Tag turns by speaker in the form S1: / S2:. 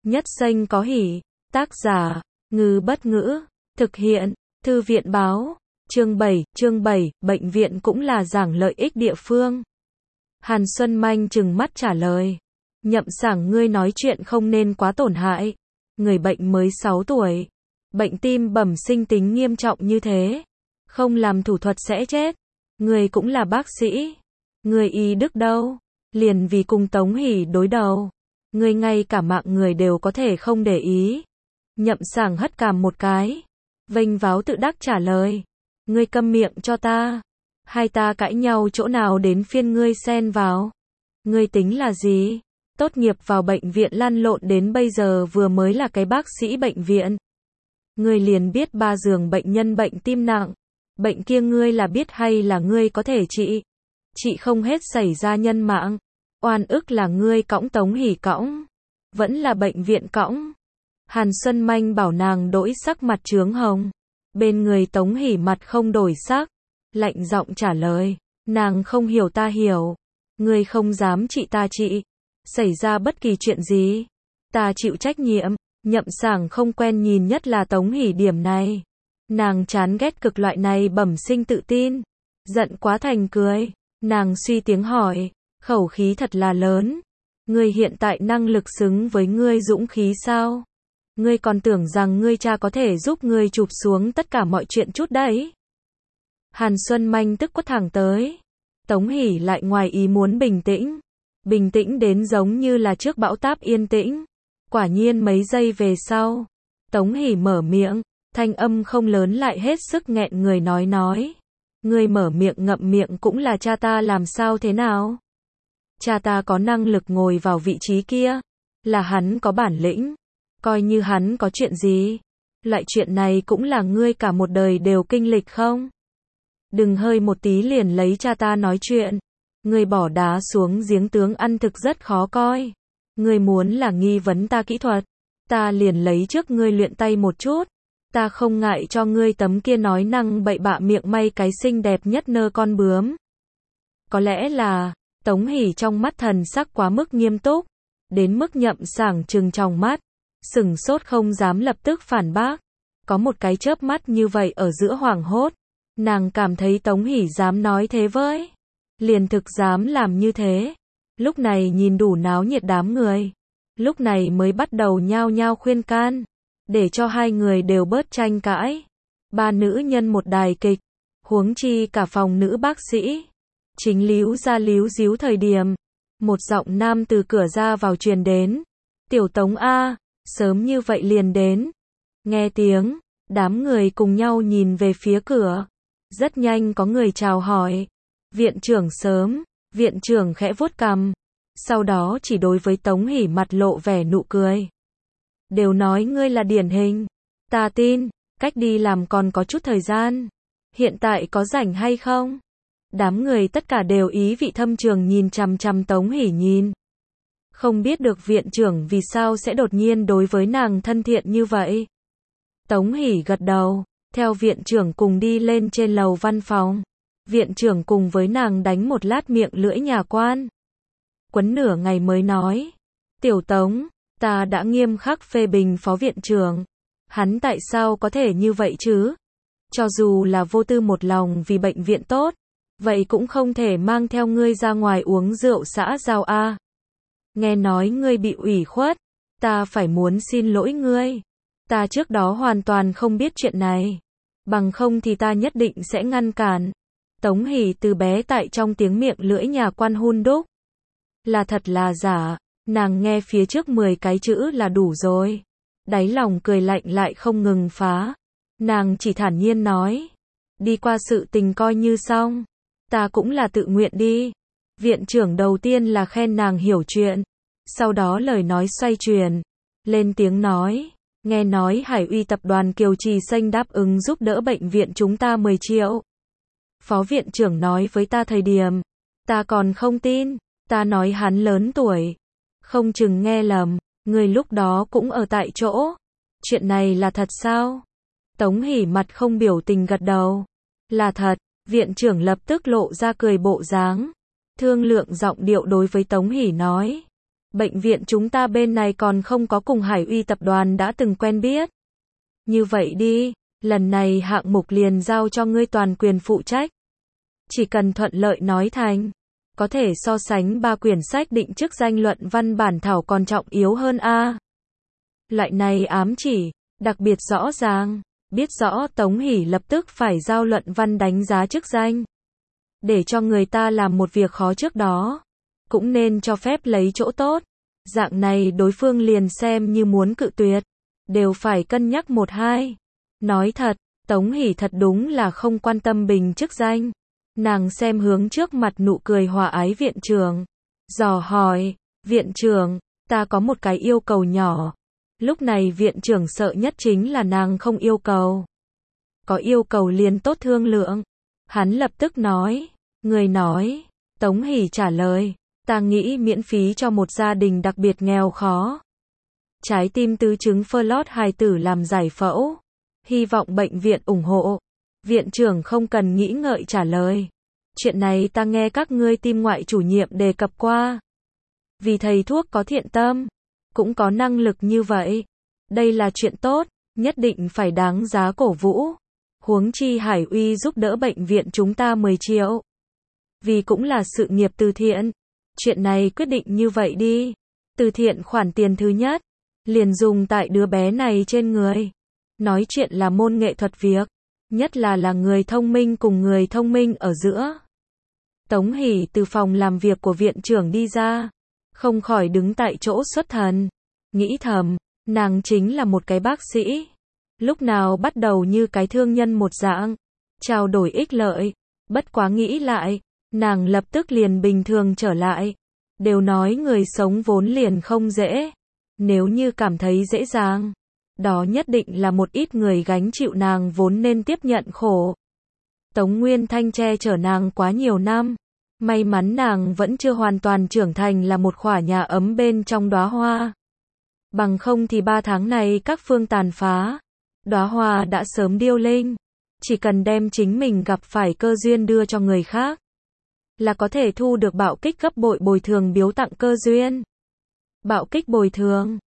S1: Nhất danh có hỷ. Tác giả, Ngư Bất Ngữ. Thực hiện, Thư viện Báo. Chương 7, bệnh viện cũng là giảng lợi ích địa phương. Hàn Xuân Manh trừng mắt trả lời. Nhậm Sảng, ngươi nói chuyện không nên quá tổn hại. Người bệnh mới 6 tuổi. Bệnh tim bẩm sinh tính nghiêm trọng như thế. Không làm thủ thuật sẽ chết. Ngươi cũng là bác sĩ. Ngươi y đức đâu? Liền vì cùng Tống Hỷ đối đầu. Ngươi ngay cả mạng người đều có thể không để ý. Nhậm Sảng hất cằm một cái. Vênh váo tự đắc trả lời. Ngươi câm miệng cho ta. Hai ta cãi nhau chỗ nào đến phiên ngươi xen vào. Ngươi tính là gì? Tốt nghiệp vào bệnh viện lăn lộn đến bây giờ vừa mới là cái bác sĩ bệnh viện. Ngươi liền biết 3 giường bệnh nhân bệnh tim nặng. Bệnh kia ngươi là biết hay là ngươi có thể trị? Trị không hết xảy ra nhân mạng. Oan ức là ngươi cõng Tống Hỷ cõng. Vẫn là bệnh viện cõng. Hàn Xuân Manh bảo nàng đổi sắc mặt chướng hồng. Bên người Tống Hỷ mặt không đổi sắc. Lạnh giọng trả lời. Nàng không hiểu ta hiểu. Ngươi không dám trị ta trị. Xảy ra bất kỳ chuyện gì. Ta chịu trách nhiệm. Nhậm Sảng không quen nhìn nhất là Tống Hỷ điểm này. Nàng chán ghét cực loại này bẩm sinh tự tin. Giận quá thành cười. Nàng suy tiếng hỏi. Khẩu khí thật là lớn. Ngươi hiện tại năng lực xứng với ngươi dũng khí sao? Ngươi còn tưởng rằng ngươi cha có thể giúp ngươi chụp xuống tất cả mọi chuyện chút đấy. Hàn Xuân Manh tức quất thẳng tới. Tống Hỷ lại ngoài ý muốn bình tĩnh. Bình tĩnh đến giống như là trước bão táp yên tĩnh. Quả nhiên mấy giây về sau. Tống Hỷ mở miệng. Thanh âm không lớn lại hết sức nghẹn người nói. Ngươi mở miệng ngậm miệng cũng là cha ta làm sao thế nào? Cha ta có năng lực ngồi vào vị trí kia. Là hắn có bản lĩnh. Coi như hắn có chuyện gì. Loại chuyện này cũng là ngươi cả một đời đều kinh lịch không? Đừng hơi một tí liền lấy cha ta nói chuyện. Ngươi bỏ đá xuống giếng tướng ăn thực rất khó coi. Ngươi muốn là nghi vấn ta kỹ thuật. Ta liền lấy trước ngươi luyện tay một chút. Ta không ngại cho ngươi tấm kia nói năng bậy bạ miệng may cái xinh đẹp nhất nơ con bướm. Có lẽ là, Tống Hỷ trong mắt thần sắc quá mức nghiêm túc. Đến mức Nhậm Sảng trừng tròng mắt. Sửng sốt không dám lập tức phản bác. Có một cái chớp mắt như vậy ở giữa hoảng hốt. Nàng cảm thấy Tống Hỷ dám nói thế với. Liền thực dám làm như thế. Lúc này nhìn đủ náo nhiệt đám người. Lúc này mới bắt đầu nhao nhao khuyên can. Để cho hai người đều bớt tranh cãi. 3 nữ nhân một đài kịch. Huống chi cả phòng nữ bác sĩ. Chính líu ra líu díu thời điểm. Một giọng nam từ cửa ra vào truyền đến. Tiểu Tống A, sớm như vậy liền đến. Nghe tiếng, đám người cùng nhau nhìn về phía cửa. Rất nhanh có người chào hỏi. Viện trưởng sớm, viện trưởng khẽ vuốt cằm. Sau đó chỉ đối với Tống Hỷ mặt lộ vẻ nụ cười. Đều nói ngươi là điển hình. Ta tin, cách đi làm còn có chút thời gian. Hiện tại có rảnh hay không? Đám người tất cả đều ý vị thâm trường nhìn chằm chằm Tống Hỷ nhìn. Không biết được viện trưởng vì sao sẽ đột nhiên đối với nàng thân thiện như vậy. Tống Hỷ gật đầu, theo viện trưởng cùng đi lên trên lầu văn phòng. Viện trưởng cùng với nàng đánh một lát miệng lưỡi nhà quan. Quấn nửa ngày mới nói. Tiểu Tống, ta đã nghiêm khắc phê bình phó viện trưởng. Hắn tại sao có thể như vậy chứ? Cho dù là vô tư một lòng vì bệnh viện tốt. Vậy cũng không thể mang theo ngươi ra ngoài uống rượu xã giao a. Nghe nói ngươi bị ủy khuất. Ta phải muốn xin lỗi ngươi. Ta trước đó hoàn toàn không biết chuyện này. Bằng không thì ta nhất định sẽ ngăn cản. Tống Hỷ từ bé tại trong tiếng miệng lưỡi nhà quan hun đúc. Là thật là giả. Nàng nghe phía trước 10 cái chữ là đủ rồi. Đáy lòng cười lạnh lại không ngừng phá. Nàng chỉ thản nhiên nói. Đi qua sự tình coi như xong. Ta cũng là tự nguyện đi. Viện trưởng đầu tiên là khen nàng hiểu chuyện. Sau đó lời nói xoay chuyển. Lên tiếng nói. Nghe nói Hải Uy tập đoàn Kiều Trì Xanh đáp ứng giúp đỡ bệnh viện chúng ta 10 triệu. Phó viện trưởng nói với ta thời điểm. Ta còn không tin. Ta nói hắn lớn tuổi. Không chừng nghe lầm. Người lúc đó cũng ở tại chỗ. Chuyện này là thật sao? Tống Hỷ mặt không biểu tình gật đầu. Là thật. Viện trưởng lập tức lộ ra cười bộ dáng. Thương lượng giọng điệu đối với Tống Hỷ nói. Bệnh viện chúng ta bên này còn không có cùng Hải Uy tập đoàn đã từng quen biết. Như vậy đi, lần này hạng mục liền giao cho ngươi toàn quyền phụ trách. Chỉ cần thuận lợi nói thành, có thể so sánh 3 quyển sách định chức danh luận văn bản thảo còn trọng yếu hơn a. Loại này ám chỉ, đặc biệt rõ ràng, biết rõ Tống Hỷ lập tức phải giao luận văn đánh giá chức danh. Để cho người ta làm một việc khó trước đó, cũng nên cho phép lấy chỗ tốt. Dạng này đối phương liền xem như muốn cự tuyệt, đều phải cân nhắc một hai. Nói thật, Tống Hỷ thật đúng là không quan tâm bình chức danh. Nàng xem hướng trước mặt nụ cười hòa ái viện trưởng, dò hỏi, viện trưởng, ta có một cái yêu cầu nhỏ. Lúc này viện trưởng sợ nhất chính là nàng không yêu cầu. Có yêu cầu liền tốt thương lượng. Hắn lập tức nói, người nói, Tống Hỷ trả lời, ta nghĩ miễn phí cho một gia đình đặc biệt nghèo khó. Trái tim tứ chứng Flot hài tử làm giải phẫu. Hy vọng bệnh viện ủng hộ. Viện trưởng không cần nghĩ ngợi trả lời. Chuyện này ta nghe các ngươi tim ngoại chủ nhiệm đề cập qua. Vì thầy thuốc có thiện tâm, cũng có năng lực như vậy. Đây là chuyện tốt, nhất định phải đáng giá cổ vũ. Huống chi Hải Uy giúp đỡ bệnh viện chúng ta 10 triệu. Vì cũng là sự nghiệp từ thiện. Chuyện này quyết định như vậy đi. Từ thiện khoản tiền thứ nhất, liền dùng tại đứa bé này trên người. Nói chuyện là môn nghệ thuật việc, nhất là người thông minh cùng người thông minh ở giữa. Tống Hỷ từ phòng làm việc của viện trưởng đi ra, không khỏi đứng tại chỗ xuất thần, nghĩ thầm, nàng chính là một cái bác sĩ, lúc nào bắt đầu như cái thương nhân một dạng, trao đổi ích lợi, bất quá nghĩ lại, nàng lập tức liền bình thường trở lại. Đều nói người sống vốn liền không dễ, nếu như cảm thấy dễ dàng, đó nhất định là một ít người gánh chịu nàng vốn nên tiếp nhận khổ. Tống Nguyên Thanh che chở nàng quá nhiều năm, may mắn nàng vẫn chưa hoàn toàn trưởng thành là một khỏa nhà ấm bên trong đóa hoa. Bằng không thì 3 tháng này các phương tàn phá, đóa hoa đã sớm điêu linh, chỉ cần đem chính mình gặp phải cơ duyên đưa cho người khác, là có thể thu được bạo kích gấp bội bồi thường biếu tặng cơ duyên. Bạo kích bồi thường,